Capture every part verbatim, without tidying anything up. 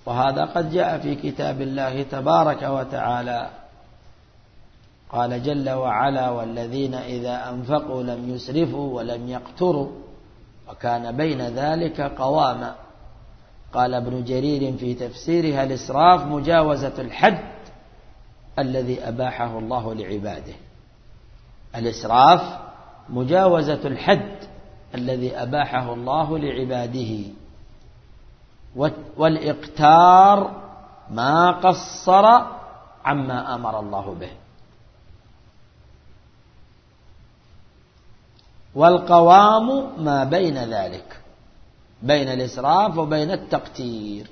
وهذا قد جاء في كتاب الله تبارك وتعالى. قال جل وعلا: والذين إذا أنفقوا لم يسرفوا ولم يقتروا وكان بين ذلك قواما. قال ابن جرير في تفسيرها: الإسراف مجاوزة الحد الذي أباحه الله لعباده. الإسراف مجاوزة الحد الذي أباحه الله لعباده. والإقتار ما قصر عما أمر الله به. والقوام ما بين ذلك، بين الإسراف وبين التقتير.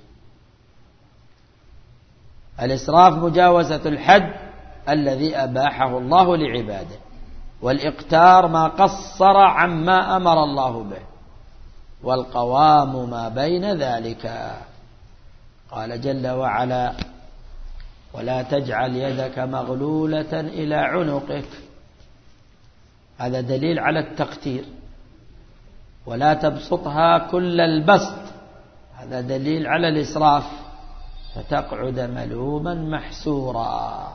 الإسراف مجاوزة الحد الذي أباحه الله لعباده، والإقتار ما قصر عما أمر الله به، والقوام ما بين ذلك. قال جل وعلا: ولا تجعل يدك مغلولة إلى عنقك. هذا دليل على التقتير. ولا تبسطها كل البسط. هذا دليل على الإسراف، فتقعد ملوما محسورا،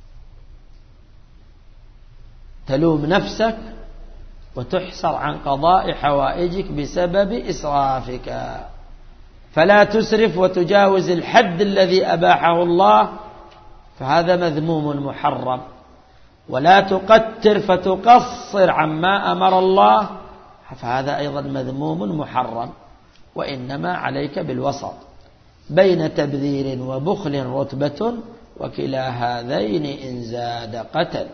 تلوم نفسك وتحسر عن قضاء حوائجك بسبب إسرافك. فلا تسرف وتجاوز الحد الذي أباحه الله، فهذا مذموم محرم. ولا تقتر فتقصر عما أمر الله، فهذا أيضا مذموم محرم. وإنما عليك بالوسط بين تبذير وبخل رتبة، وكلا هذين إن زاد قتل.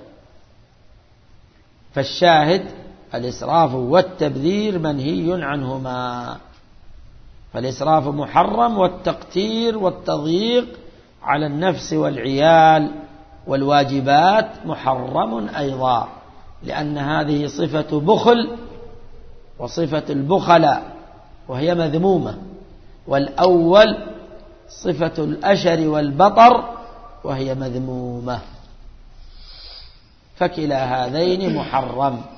فالشاهد: الإسراف والتبذير منهي عنهما. فالإسراف محرم، والتقتير والتضييق على النفس والعيال والواجبات محرم أيضا، لأن هذه صفة بخل وصفة البخلاء وهي مذمومة، والأول صفة الأشر والبطر وهي مذمومة. فكلا هذين محرم.